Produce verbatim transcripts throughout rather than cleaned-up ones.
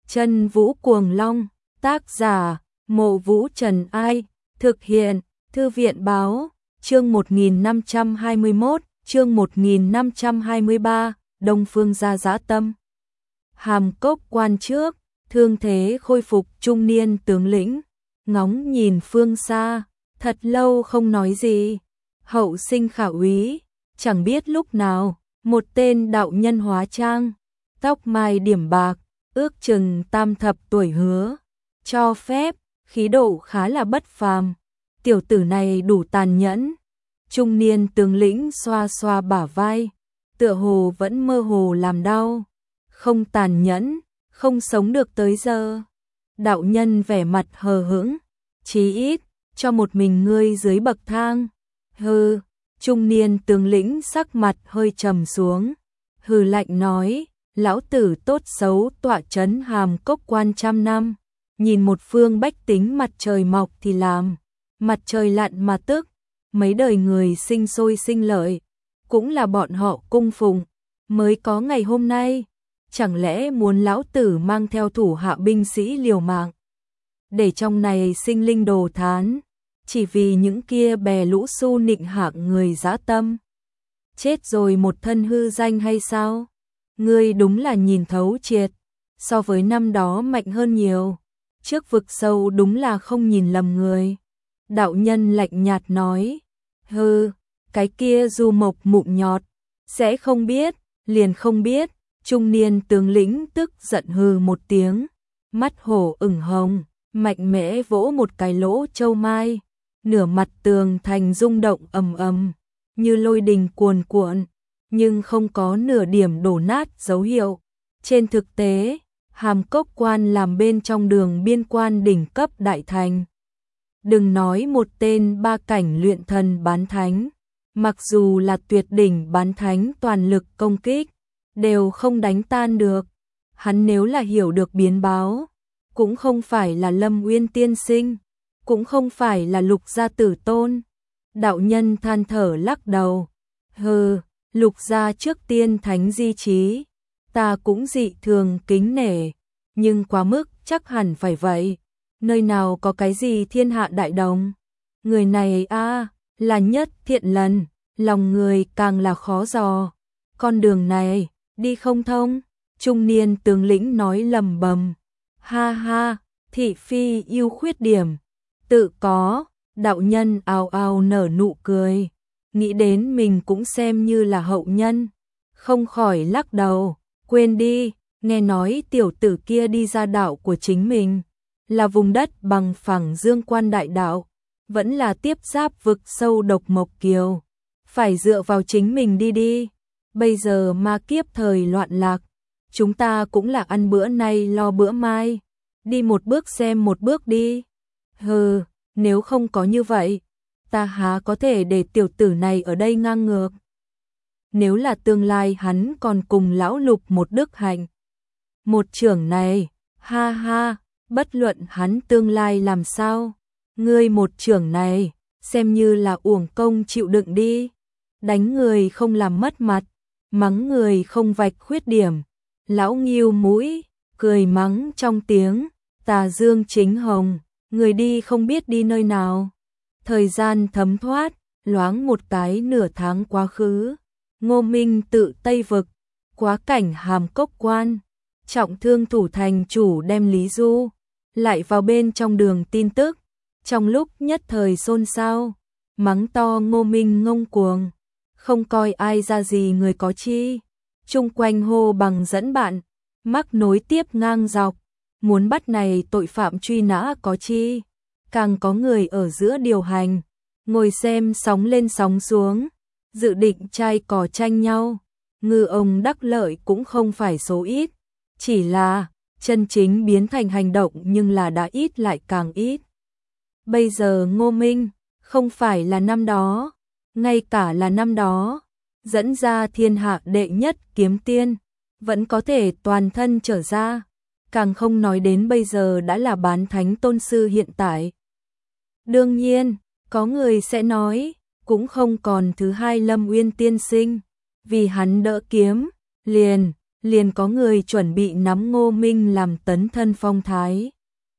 Chân Vũ Cuồng Long, tác giả, Mộ Vũ Trần Ai, thực hiện, Thư viện Báo, chương một nghìn năm trăm hai mươi mốt, chương một nghìn năm trăm hai mươi ba, Đông Phương gia dã tâm. Hàm Cốc Quan trước, thương thế khôi phục trung niên tướng lĩnh, ngóng nhìn phương xa, thật lâu không nói gì. Hậu sinh khả úy, chẳng biết lúc nào, một tên đạo nhân hóa trang, tóc mai điểm bạc, ước chừng tam thập tuổi hứa, cho phép, khí độ khá là bất phàm. Tiểu tử này đủ tàn nhẫn. Trung niên tướng lĩnh xoa xoa bả vai, tựa hồ vẫn mơ hồ làm đau. Không tàn nhẫn, không sống được tới giờ. Đạo nhân vẻ mặt hờ hững, chí ít, cho một mình ngươi dưới bậc thang. Hừ, trung niên tướng lĩnh sắc mặt hơi trầm xuống, hừ lạnh nói, lão tử tốt xấu tọa trấn Hàm Cốc Quan trăm năm, nhìn một phương bách tính mặt trời mọc thì làm, mặt trời lặn mà tức, mấy đời người sinh sôi sinh lợi, cũng là bọn họ cung phụng, mới có ngày hôm nay, chẳng lẽ muốn lão tử mang theo thủ hạ binh sĩ liều mạng, để trong này sinh linh đồ thán, chỉ vì những kia bè lũ su nịnh hạng người dã tâm. Chết rồi một thân hư danh hay sao? Ngươi đúng là nhìn thấu triệt, so với năm đó mạnh hơn nhiều, trước vực sâu đúng là không nhìn lầm người. Đạo nhân lạnh nhạt nói, hừ, cái kia du mộc mụn nhọt, sẽ không biết, liền không biết. Trung niên tướng lĩnh tức giận hừ một tiếng, mắt hổ ửng hồng, mạnh mẽ vỗ một cái lỗ châu mai, nửa mặt tường thành rung động ầm ầm, như lôi đình cuồn cuộn, nhưng không có nửa điểm đổ nát dấu hiệu. Trên thực tế, Hàm Cốc Quan làm bên trong đường biên quan đỉnh cấp đại thành. Đừng nói một tên ba cảnh luyện thần bán thánh, mặc dù là tuyệt đỉnh bán thánh toàn lực công kích, đều không đánh tan được. Hắn nếu là hiểu được biến báo, cũng không phải là Lâm Uyên tiên sinh, cũng không phải là Lục gia tử tôn. Đạo nhân than thở lắc đầu, hừ, Lục gia trước tiên thánh di trí, ta cũng dị thường kính nể, nhưng quá mức chắc hẳn phải vậy. Nơi nào có cái gì thiên hạ đại đồng. Người này a à, là nhất thiện lần, lòng người càng là khó dò. Con đường này đi không thông. Trung niên tướng lĩnh nói lầm bầm, ha ha, thị phi yêu khuyết điểm, tự có. Đạo nhân ào ào nở nụ cười, nghĩ đến mình cũng xem như là hậu nhân, không khỏi lắc đầu, quên đi, nghe nói tiểu tử kia đi ra đạo của chính mình, là vùng đất bằng phẳng Dương Quan đại đạo, vẫn là tiếp giáp vực sâu độc mộc kiều, phải dựa vào chính mình đi đi. Bây giờ ma kiếp thời loạn lạc, chúng ta cũng là ăn bữa nay lo bữa mai, đi một bước xem một bước đi. Hừ, nếu không có như vậy, ta há có thể để tiểu tử này ở đây ngang ngược. Nếu là tương lai hắn còn cùng lão Lục một đức hạnh, một trưởng này, ha ha, bất luận hắn tương lai làm sao, ngươi một trưởng này, xem như là uổng công chịu đựng đi. Đánh người không làm mất mặt, mắng người không vạch khuyết điểm. Lão nghiêu mũi, cười mắng trong tiếng, tà dương chính hồng, người đi không biết đi nơi nào. Thời gian thấm thoát, loáng một cái nửa tháng quá khứ. Ngô Minh tự Tây Vực, quá cảnh Hàm Cốc Quan, trọng thương thủ thành chủ đem Lý Du lại vào bên trong đường tin tức, trong lúc nhất thời xôn xao, mắng to Ngô Minh ngông cuồng, không coi ai ra gì người có chi, chung quanh hô bằng dẫn bạn, mắc nối tiếp ngang dọc, muốn bắt này tội phạm truy nã có chi, càng có người ở giữa điều hành, ngồi xem sóng lên sóng xuống, dự định trai cò tranh nhau, ngư ông đắc lợi cũng không phải số ít, chỉ là chân chính biến thành hành động nhưng là đã ít lại càng ít. Bây giờ Ngô Minh, không phải là năm đó, ngay cả là năm đó, dẫn ra thiên hạ đệ nhất kiếm tiên, vẫn có thể toàn thân trở ra, càng không nói đến bây giờ đã là bán thánh tôn sư hiện tại. Đương nhiên, có người sẽ nói, cũng không còn thứ hai Lâm Uyên tiên sinh, vì hắn đỡ kiếm, liền, liền có người chuẩn bị nắm Ngô Minh làm tấn thân phong thái.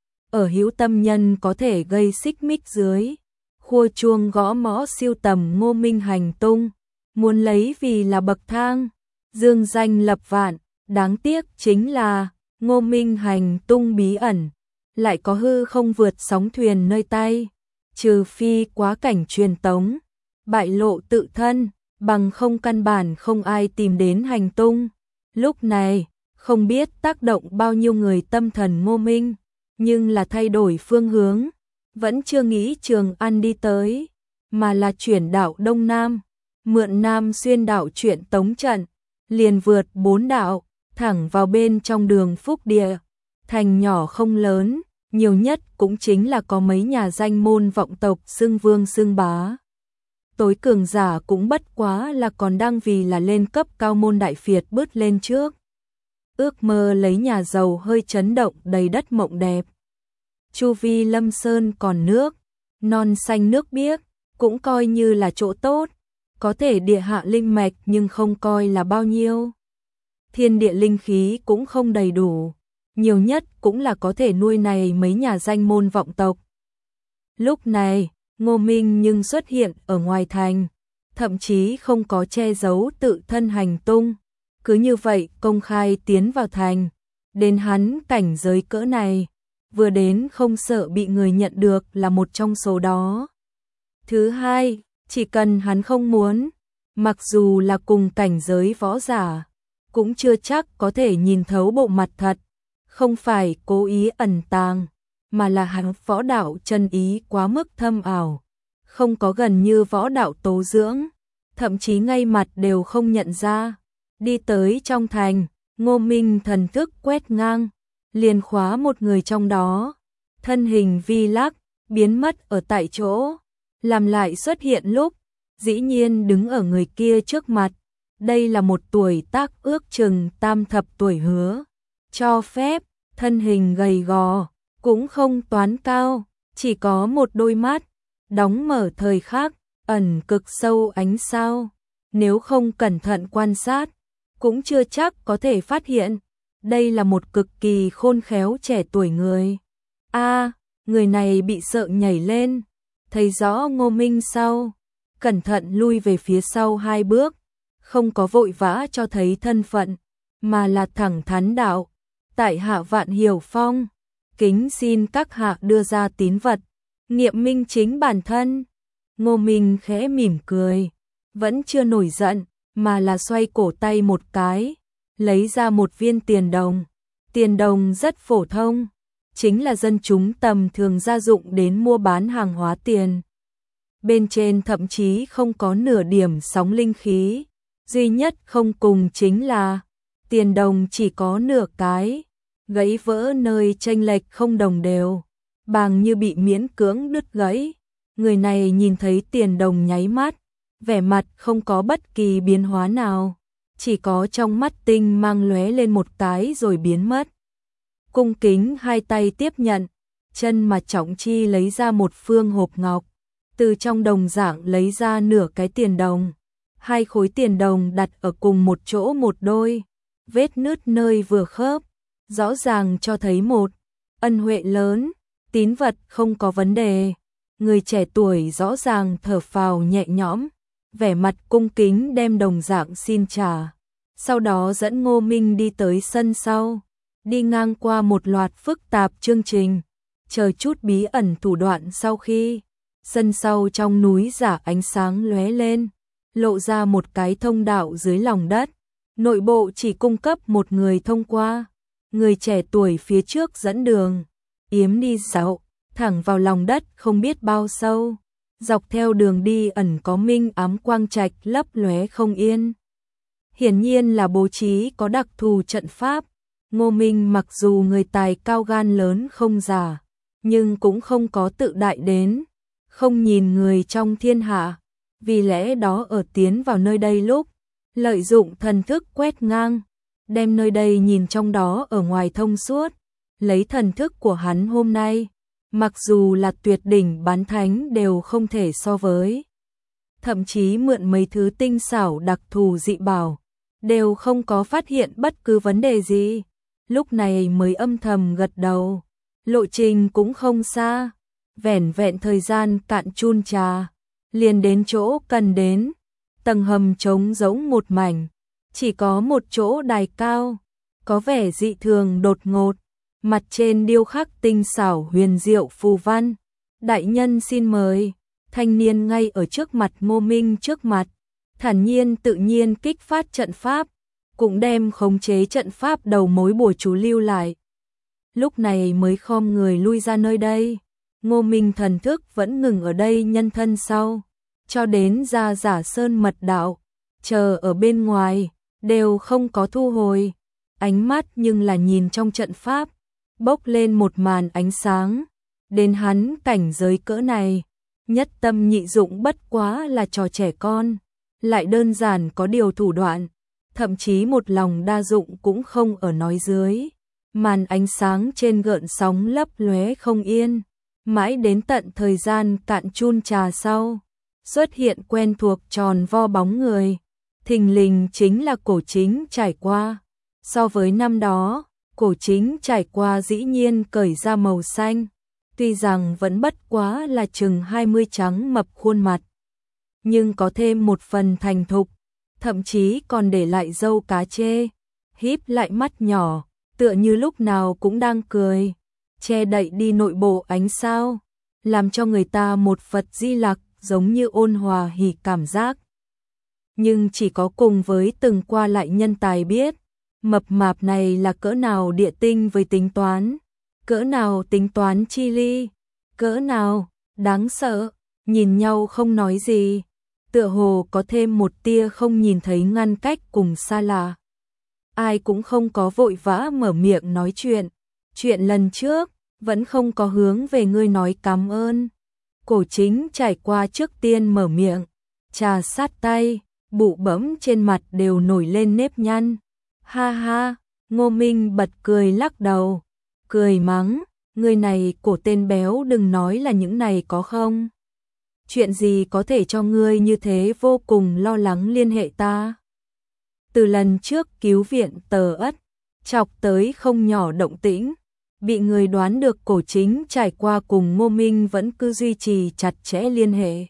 Ở hữu tâm nhân có thể gây xích mích dưới, khua chuông gõ mõ siêu tầm Ngô Minh hành tung, muốn lấy vì là bậc thang, dương danh lập vạn, đáng tiếc chính là Ngô Minh hành tung bí ẩn, lại có hư không vượt sóng thuyền nơi tay, trừ phi quá cảnh truyền tống, bại lộ tự thân, bằng không căn bản không ai tìm đến hành tung. Lúc này, không biết tác động bao nhiêu người tâm thần Ngô Minh, nhưng là thay đổi phương hướng, vẫn chưa nghĩ Trường An đi tới, mà là chuyển đảo Đông Nam, mượn Nam xuyên đảo chuyện tống trận, liền vượt bốn đảo, thẳng vào bên trong đường Phúc Địa, thành nhỏ không lớn, nhiều nhất cũng chính là có mấy nhà danh môn vọng tộc xưng vương xưng bá. Tối cường giả cũng bất quá là còn đang vì là lên cấp cao môn đại phiệt bứt lên trước. Ước mơ lấy nhà giàu hơi chấn động đầy đất mộng đẹp. Chu vi Lâm Sơn còn nước, non xanh nước biếc, cũng coi như là chỗ tốt, có thể địa hạ linh mạch nhưng không coi là bao nhiêu. Thiên địa linh khí cũng không đầy đủ, nhiều nhất cũng là có thể nuôi này mấy nhà danh môn vọng tộc. Lúc này, Ngô Minh nhưng xuất hiện ở ngoài thành, thậm chí không có che giấu tự thân hành tung, cứ như vậy công khai tiến vào thành, đến hắn cảnh giới cỡ này, vừa đến không sợ bị người nhận được là một trong số đó. Thứ hai, chỉ cần hắn không muốn, mặc dù là cùng cảnh giới võ giả, cũng chưa chắc có thể nhìn thấu bộ mặt thật, không phải cố ý ẩn tàng, mà là hắn võ đạo chân ý quá mức thâm ảo, không có gần như võ đạo tố dưỡng, thậm chí ngay mặt đều không nhận ra. Đi tới trong thành, Ngô Minh thần thức quét ngang, liền khóa một người trong đó, thân hình vi lắc, biến mất ở tại chỗ, làm lại xuất hiện lúc, dĩ nhiên đứng ở người kia trước mặt. Đây là một tuổi tác ước chừng tam thập tuổi hứa, cho phép, thân hình gầy gò, cũng không toán cao, chỉ có một đôi mắt, đóng mở thời khắc, ẩn cực sâu ánh sao, nếu không cẩn thận quan sát, cũng chưa chắc có thể phát hiện, đây là một cực kỳ khôn khéo trẻ tuổi người. A, người này bị sợ nhảy lên, thấy rõ Ngô Minh sau, cẩn thận lui về phía sau hai bước, không có vội vã cho thấy thân phận, mà là thẳng thắn đạo, tại hạ Vạn Hiểu Phong, kính xin các hạ đưa ra tín vật, nghiệm minh chính bản thân. Ngô Minh khẽ mỉm cười, vẫn chưa nổi giận, mà là xoay cổ tay một cái, lấy ra một viên tiền đồng. Tiền đồng rất phổ thông, chính là dân chúng tầm thường gia dụng đến mua bán hàng hóa tiền. Bên trên thậm chí không có nửa điểm sóng linh khí, duy nhất không cùng chính là tiền đồng chỉ có nửa cái, gãy vỡ nơi chênh lệch không đồng đều, bàng như bị miễn cưỡng đứt gãy. Người này nhìn thấy tiền đồng nháy mắt, vẻ mặt không có bất kỳ biến hóa nào, chỉ có trong mắt tinh mang lóe lên một cái rồi biến mất. Cung kính hai tay tiếp nhận, chân mà Trọng Chi lấy ra một phương hộp ngọc, từ trong đồng dạng lấy ra nửa cái tiền đồng, hai khối tiền đồng đặt ở cùng một chỗ một đôi, vết nứt nơi vừa khớp, rõ ràng cho thấy một ân huệ lớn, tín vật không có vấn đề. Người trẻ tuổi rõ ràng thở phào nhẹ nhõm, vẻ mặt cung kính đem đồng dạng xin trả, sau đó dẫn Ngô Minh đi tới sân sau, đi ngang qua một loạt phức tạp chương trình, chờ chút bí ẩn thủ đoạn sau khi, sân sau trong núi giả ánh sáng lóe lên, lộ ra một cái thông đạo dưới lòng đất, nội bộ chỉ cung cấp một người thông qua, người trẻ tuổi phía trước dẫn đường, yếm đi dạo, thẳng vào lòng đất không biết bao sâu, dọc theo đường đi ẩn có minh ám quang trạch lấp lóe không yên. Hiển nhiên là bố trí có đặc thù trận pháp. Ngô Minh mặc dù người tài cao gan lớn không giả, nhưng cũng không có tự đại đến, không nhìn người trong thiên hạ, vì lẽ đó ở tiến vào nơi đây lúc, lợi dụng thần thức quét ngang, đem nơi đây nhìn trong đó ở ngoài thông suốt, lấy thần thức của hắn hôm nay, mặc dù là tuyệt đỉnh bán thánh đều không thể so với. Thậm chí mượn mấy thứ tinh xảo đặc thù dị bảo, đều không có phát hiện bất cứ vấn đề gì, lúc này mới âm thầm gật đầu. Lộ trình cũng không xa, vẻn vẹn thời gian cạn chun trà, liền đến chỗ cần đến. Tầng hầm trống rỗng một mảnh, chỉ có một chỗ đài cao, có vẻ dị thường đột ngột, mặt trên điêu khắc tinh xảo huyền diệu phù văn. Đại nhân xin mời. Thanh niên ngay ở trước mặt Ngô Minh trước mặt, thản nhiên tự nhiên kích phát trận pháp, cũng đem khống chế trận pháp đầu mối bùa chú lưu lại. Lúc này mới khom người lui ra nơi đây. Ngô Minh thần thức vẫn ngừng ở đây nhân thân sau, cho đến ra Giả Sơn mật đạo, chờ ở bên ngoài, đều không có thu hồi. Ánh mắt nhưng là nhìn trong trận pháp, bốc lên một màn ánh sáng. Đến hắn cảnh giới cỡ này, nhất tâm nhị dụng bất quá là trò trẻ con, lại đơn giản có điều thủ đoạn, thậm chí một lòng đa dụng cũng không ở nói dưới. Màn ánh sáng trên gợn sóng lấp lóe không yên, mãi đến tận thời gian cạn chun trà sau, xuất hiện quen thuộc tròn vo bóng người, thình lình chính là Cổ Chính trải qua. So với năm đó, Cổ Chính trải qua dĩ nhiên cởi ra màu xanh, tuy rằng vẫn bất quá là chừng hai mươi trắng mập khuôn mặt, nhưng có thêm một phần thành thục, thậm chí còn để lại râu cá chê, híp lại mắt nhỏ, tựa như lúc nào cũng đang cười, che đậy đi nội bộ ánh sao, làm cho người ta một Phật Di Lặc giống như ôn hòa hỉ cảm giác. Nhưng chỉ có cùng với từng qua lại nhân tài biết, mập mạp này là cỡ nào địa tinh với tính toán, cỡ nào tính toán chi ly, cỡ nào đáng sợ. Nhìn nhau không nói gì, tựa hồ có thêm một tia không nhìn thấy ngăn cách cùng xa lạ. Ai cũng không có vội vã mở miệng nói chuyện, chuyện lần trước vẫn không có hướng về ngươi nói cảm ơn. Cổ Chính trải qua trước tiên mở miệng, trà sát tay, bụ bẫm trên mặt đều nổi lên nếp nhăn. Ha ha, Ngô Minh bật cười lắc đầu, cười mắng, người này cổ tên béo đừng nói là những này có không. Chuyện gì có thể cho ngươi như thế vô cùng lo lắng liên hệ ta. Từ lần trước cứu viện Tờ Ất, chọc tới không nhỏ động tĩnh, bị người đoán được Cổ Chính trải qua cùng Ngô Minh vẫn cứ duy trì chặt chẽ liên hệ.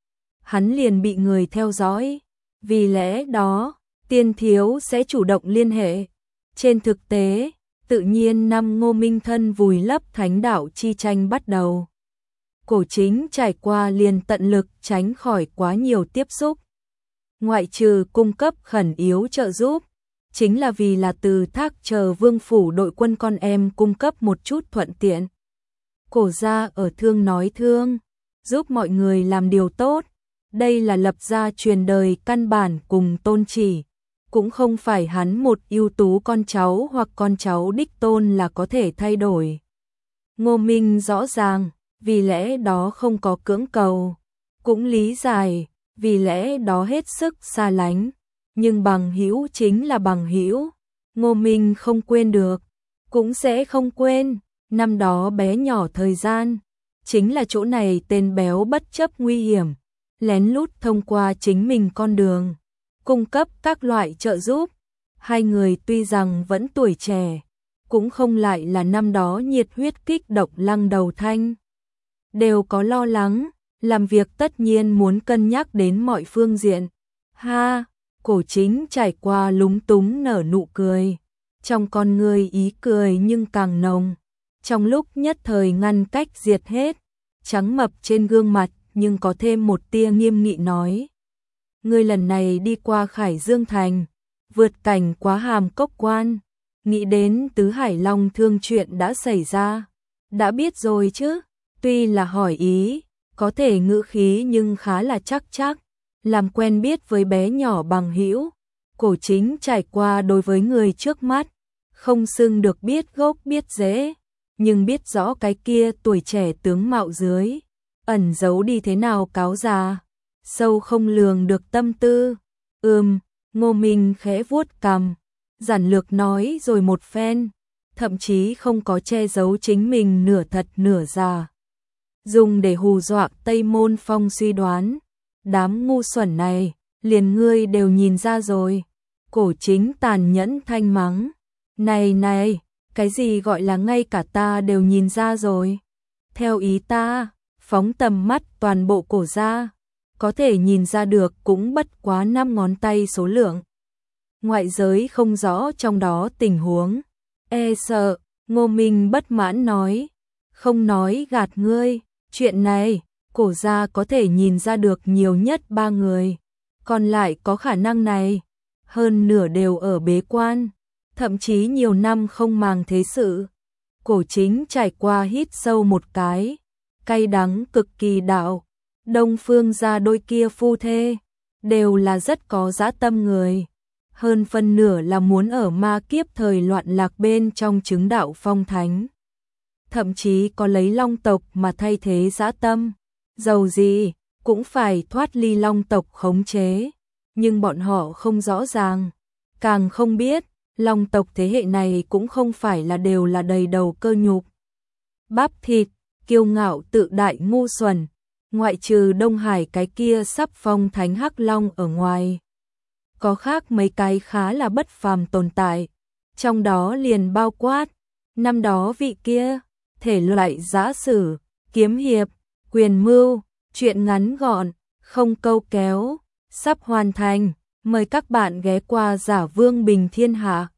Hắn liền bị người theo dõi, vì lẽ đó, Tiên Thiếu sẽ chủ động liên hệ. Trên thực tế, tự nhiên năm Ngô Minh thân vùi lấp thánh đạo chi tranh bắt đầu. Cổ Chính trải qua liền tận lực tránh khỏi quá nhiều tiếp xúc. Ngoại trừ cung cấp khẩn yếu trợ giúp, chính là vì là từ thác chờ vương phủ đội quân con em cung cấp một chút thuận tiện. Cổ gia ở thương nói thương, giúp mọi người làm điều tốt, đây là lập gia truyền đời căn bản cùng tôn chỉ, cũng không phải hắn một ưu tú con cháu hoặc con cháu đích tôn là có thể thay đổi. Ngô Minh rõ ràng, vì lẽ đó không có cưỡng cầu, cũng lý giải, vì lẽ đó hết sức xa lánh, nhưng bằng hữu chính là bằng hữu, Ngô Minh không quên được, cũng sẽ không quên, năm đó bé nhỏ thời gian, chính là chỗ này tên béo bất chấp nguy hiểm, lén lút thông qua chính mình con đường, cung cấp các loại trợ giúp. Hai người tuy rằng vẫn tuổi trẻ, cũng không lại là năm đó nhiệt huyết kích động lăng đầu thanh. Đều có lo lắng, làm việc tất nhiên muốn cân nhắc đến mọi phương diện. Ha, Cổ Chính trải qua lúng túng nở nụ cười, trong con người ý cười nhưng càng nồng, trong lúc nhất thời ngăn cách diệt hết, trắng mập trên gương mặt nhưng có thêm một tia nghiêm nghị nói. Ngươi lần này đi qua Khải Dương Thành, vượt cảnh quá hàm cốc quan, nghĩ đến Tứ Hải Long Thương chuyện đã xảy ra, đã biết rồi chứ, tuy là hỏi ý, có thể ngữ khí nhưng khá là chắc chắc, làm quen biết với bé nhỏ bằng hữu. Cổ Chính trải qua đối với người trước mắt, không xưng được biết gốc biết rễ, nhưng biết rõ cái kia tuổi trẻ tướng mạo dưới, ẩn giấu đi thế nào cáo già, sâu không lường được tâm tư. Ừm, Ngô Minh khẽ vuốt cằm, giản lược nói rồi một phen, thậm chí không có che giấu chính mình nửa thật nửa giả, dùng để hù dọa Tây Môn Phong suy đoán. Đám ngu xuẩn này, liền ngươi đều nhìn ra rồi. Cổ Chính tàn nhẫn thanh mắng. Này này, cái gì gọi là ngay cả ta đều nhìn ra rồi. Theo ý ta, phóng tầm mắt toàn bộ cổ ra, có thể nhìn ra được cũng bất quá năm ngón tay số lượng. Ngoại giới không rõ trong đó tình huống. E sợ, Ngô Minh bất mãn nói. Không nói gạt ngươi, chuyện này, cổ ra có thể nhìn ra được nhiều nhất ba người. Còn lại có khả năng này, hơn nửa đều ở bế quan, thậm chí nhiều năm không màng thế sự. Cổ Chính trải qua hít sâu một cái, cay đắng cực kỳ đạo. Đông Phương gia đôi kia phu thê, đều là rất có dã tâm người. Hơn phân nửa là muốn ở ma kiếp thời loạn lạc bên trong chứng đạo phong thánh. Thậm chí có lấy long tộc mà thay thế dã tâm. Dầu gì, cũng phải thoát ly long tộc khống chế. Nhưng bọn họ không rõ ràng, càng không biết, long tộc thế hệ này cũng không phải là đều là đầy đầu cơ nhục. Bắp thịt, kiêu ngạo tự đại ngu xuẩn, ngoại trừ Đông Hải cái kia sắp phong thánh hắc long ở ngoài. Có khác mấy cái khá là bất phàm tồn tại, trong đó liền bao quát, năm đó vị kia, thể loại giã sử, kiếm hiệp, quyền mưu, chuyện ngắn gọn, không câu kéo, sắp hoàn thành, mời các bạn ghé qua Giả Vương Bình Thiên Hạ.